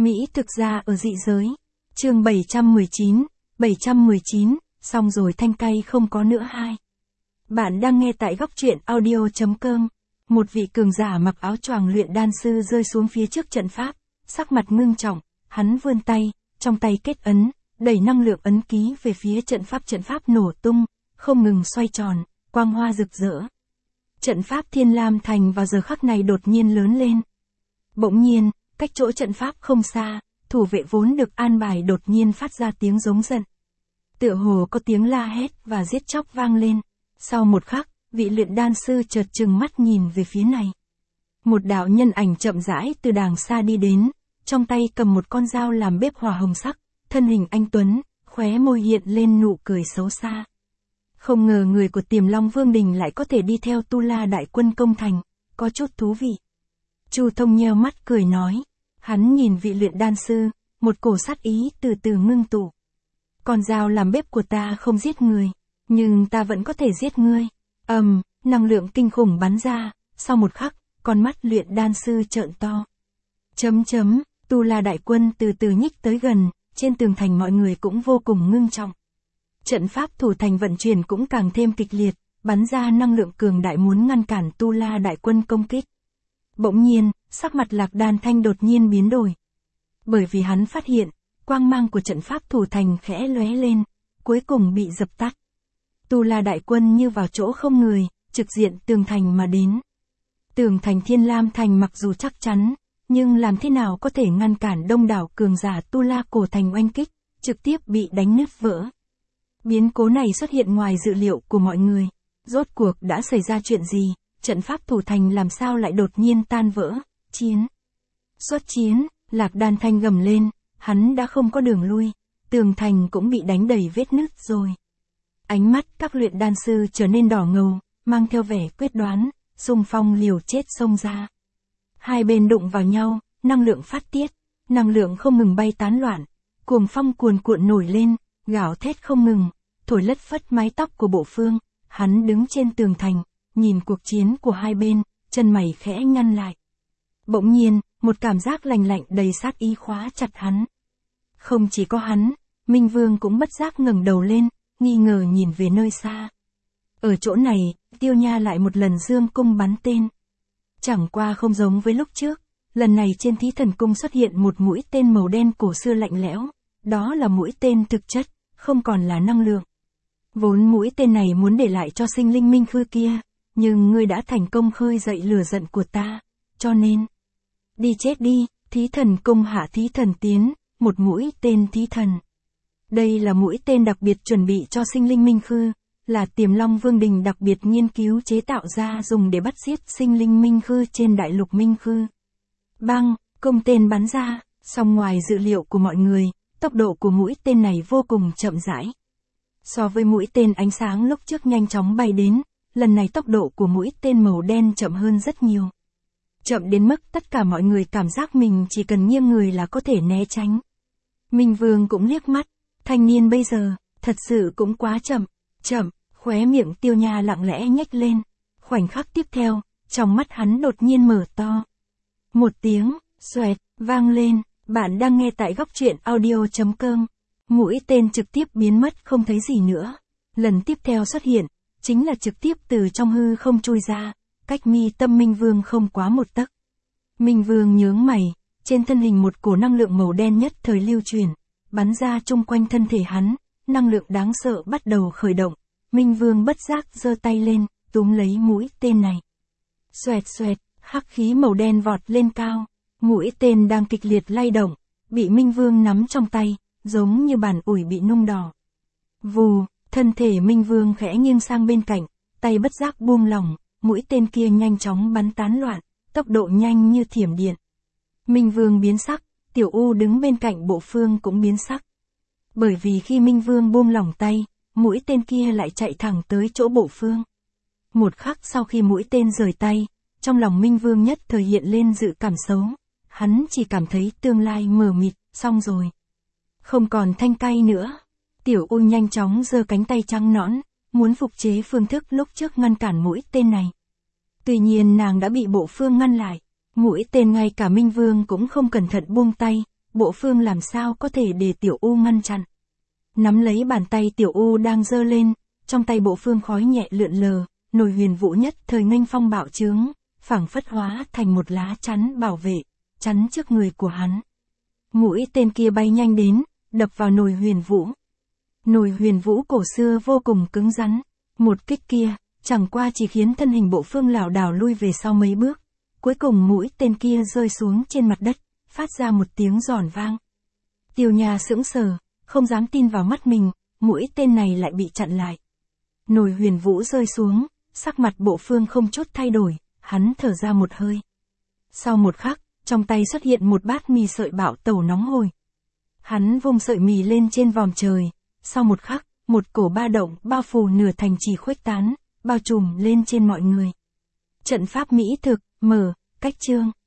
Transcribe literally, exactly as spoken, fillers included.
Mỹ thực ra ở dị giới. Chương bảy trăm mười chín, bảy trăm mười chín, xong rồi thanh cay không có nữa hai. Bạn đang nghe tại góc truyện audio chấm com. Một vị cường giả mặc áo choàng luyện đan sư rơi xuống phía trước trận pháp, sắc mặt ngưng trọng, hắn vươn tay, trong tay kết ấn, đẩy năng lượng ấn ký về phía trận pháp, trận pháp nổ tung, không ngừng xoay tròn, quang hoa rực rỡ. Trận pháp Thiên Lam Thành vào giờ khắc này đột nhiên lớn lên. Bỗng nhiên, cách chỗ trận pháp không xa, thủ vệ vốn được an bài đột nhiên phát ra tiếng giống giận. Tựa hồ có tiếng la hét và giết chóc vang lên. Sau một khắc, vị luyện đan sư chợt trừng mắt nhìn về phía này. Một đạo nhân ảnh chậm rãi từ đàng xa đi đến, trong tay cầm một con dao làm bếp hỏa hồng sắc, thân hình anh tuấn, khóe môi hiện lên nụ cười xấu xa. Không ngờ người của Tiềm Long Vương Đình lại có thể đi theo Tu La đại quân công thành, có chút thú vị. Chu Thông nheo mắt cười nói, hắn nhìn vị luyện đan sư, một cổ sát ý từ từ ngưng tụ. Con dao làm bếp của ta không giết người, nhưng ta vẫn có thể giết ngươi. Ầm, um, năng lượng kinh khủng bắn ra, sau một khắc, con mắt luyện đan sư trợn to. Chấm chấm, Tu La đại quân từ từ nhích tới gần, trên tường thành mọi người cũng vô cùng ngưng trọng. Trận pháp thủ thành vận chuyển cũng càng thêm kịch liệt, bắn ra năng lượng cường đại muốn ngăn cản Tu La đại quân công kích. Bỗng nhiên, sắc mặt Lạc Đan Thanh đột nhiên biến đổi. Bởi vì hắn phát hiện, quang mang của trận pháp thủ thành khẽ lóe lên, cuối cùng bị dập tắt. Tu La đại quân như vào chỗ không người, trực diện tường thành mà đến. Tường thành Thiên Lam Thành mặc dù chắc chắn, nhưng làm thế nào có thể ngăn cản đông đảo cường giả Tu La cổ thành oanh kích, trực tiếp bị đánh nứt vỡ. Biến cố này xuất hiện ngoài dự liệu của mọi người. Rốt cuộc đã xảy ra chuyện gì? Trận pháp thủ thành làm sao lại đột nhiên tan vỡ? Chiến! Xuất chiến! Lạc Đan Thanh gầm lên, hắn đã không có đường lui, tường thành cũng bị đánh đầy vết nứt rồi. Ánh mắt các luyện đan sư trở nên đỏ ngầu, mang theo vẻ quyết đoán, xung phong liều chết xông ra. Hai bên đụng vào nhau, năng lượng phát tiết, năng lượng không ngừng bay tán loạn, cuồng phong cuồn cuộn nổi lên, gào thét không ngừng, thổi lất phất mái tóc của Bộ Phương. Hắn đứng trên tường thành, nhìn cuộc chiến của hai bên, chân mày khẽ nhăn lại. Bỗng nhiên, một cảm giác lạnh lạnh đầy sát ý khóa chặt hắn. Không chỉ có hắn, Minh Vương cũng bất giác ngẩng đầu lên, nghi ngờ nhìn về nơi xa. Ở chỗ này, Tiêu Nha lại một lần dương cung bắn tên. Chẳng qua không giống với lúc trước, lần này trên Thí Thần Cung xuất hiện một mũi tên màu đen cổ xưa lạnh lẽo, đó là mũi tên thực chất, không còn là năng lượng. Vốn mũi tên này muốn để lại cho sinh linh Minh Khư kia, nhưng ngươi đã thành công khơi dậy lửa giận của ta, cho nên... Đi chết đi, Thí Thần Cung hạ Thí Thần Tiến, một mũi tên Thí Thần. Đây là mũi tên đặc biệt chuẩn bị cho sinh linh Minh Khư, là Tiềm Long Vương Đình đặc biệt nghiên cứu chế tạo ra dùng để bắt giết sinh linh Minh Khư trên đại lục Minh Khư. Bang, công tên bắn ra, song ngoài dự liệu của mọi người, tốc độ của mũi tên này vô cùng chậm rãi. So với mũi tên ánh sáng lúc trước nhanh chóng bay đến, lần này tốc độ của mũi tên màu đen chậm hơn rất nhiều. Chậm đến mức tất cả mọi người cảm giác mình chỉ cần nghiêng người là có thể né tránh. Minh Vương cũng liếc mắt, thanh niên bây giờ, thật sự cũng quá chậm, chậm, khóe miệng Tiêu Nha lặng lẽ nhếch lên. Khoảnh khắc tiếp theo, trong mắt hắn đột nhiên mở to. Một tiếng, xoẹt, vang lên, bạn đang nghe tại góc truyện audio chấm com. Mũi tên trực tiếp biến mất không thấy gì nữa. Lần tiếp theo xuất hiện, chính là trực tiếp từ trong hư không chui ra, cách mi tâm Minh Vương không quá một tấc. Minh Vương nhướng mày, trên thân hình một cổ năng lượng màu đen nhất thời lưu chuyển, bắn ra chung quanh thân thể hắn, năng lượng đáng sợ bắt đầu khởi động. Minh Vương bất giác giơ tay lên, túm lấy mũi tên này. Xoẹt xoẹt, hắc khí màu đen vọt lên cao, mũi tên đang kịch liệt lay động, bị Minh Vương nắm trong tay, giống như bàn ủi bị nung đỏ. Vù, thân thể Minh Vương khẽ nghiêng sang bên cạnh, tay bất giác buông lỏng, mũi tên kia nhanh chóng bắn tán loạn, tốc độ nhanh như thiểm điện. Minh Vương biến sắc, Tiểu U đứng bên cạnh Bộ Phương cũng biến sắc. Bởi vì khi Minh Vương buông lỏng tay, mũi tên kia lại chạy thẳng tới chỗ Bộ Phương. Một khắc sau khi mũi tên rời tay, trong lòng Minh Vương nhất thời hiện lên dự cảm xấu. Hắn chỉ cảm thấy tương lai mờ mịt, xong rồi. Không còn thanh cay nữa. Tiểu U nhanh chóng giơ cánh tay trắng nõn, muốn phục chế phương thức lúc trước ngăn cản mũi tên này. Tuy nhiên nàng đã bị Bộ Phương ngăn lại. Mũi tên ngay cả Minh Vương cũng không cẩn thận buông tay, Bộ Phương làm sao có thể để Tiểu U ngăn chặn. Nắm lấy bàn tay Tiểu U đang giơ lên, trong tay Bộ Phương khói nhẹ lượn lờ, nồi huyền vũ nhất thời nghênh phong bạo chướng, phảng phất hóa thành một lá chắn bảo vệ, chắn trước người của hắn. Mũi tên kia bay nhanh đến, đập vào nồi huyền vũ. Nồi huyền vũ cổ xưa vô cùng cứng rắn, một kích kia, chẳng qua chỉ khiến thân hình Bộ Phương lảo đảo lui về sau mấy bước. Cuối cùng mũi tên kia rơi xuống trên mặt đất, phát ra một tiếng giòn vang. Tiêu Nha sững sờ, không dám tin vào mắt mình, mũi tên này lại bị chặn lại. Nồi huyền vũ rơi xuống, sắc mặt Bộ Phương không chút thay đổi, hắn thở ra một hơi. Sau một khắc, trong tay xuất hiện một bát mì sợi bạo tẩu nóng hổi. Hắn vung sợi mì lên trên vòm trời, sau một khắc, một cổ ba động bao phủ nửa thành trì khuếch tán, bao trùm lên trên mọi người. Trận pháp mỹ thực, mở, cách chương.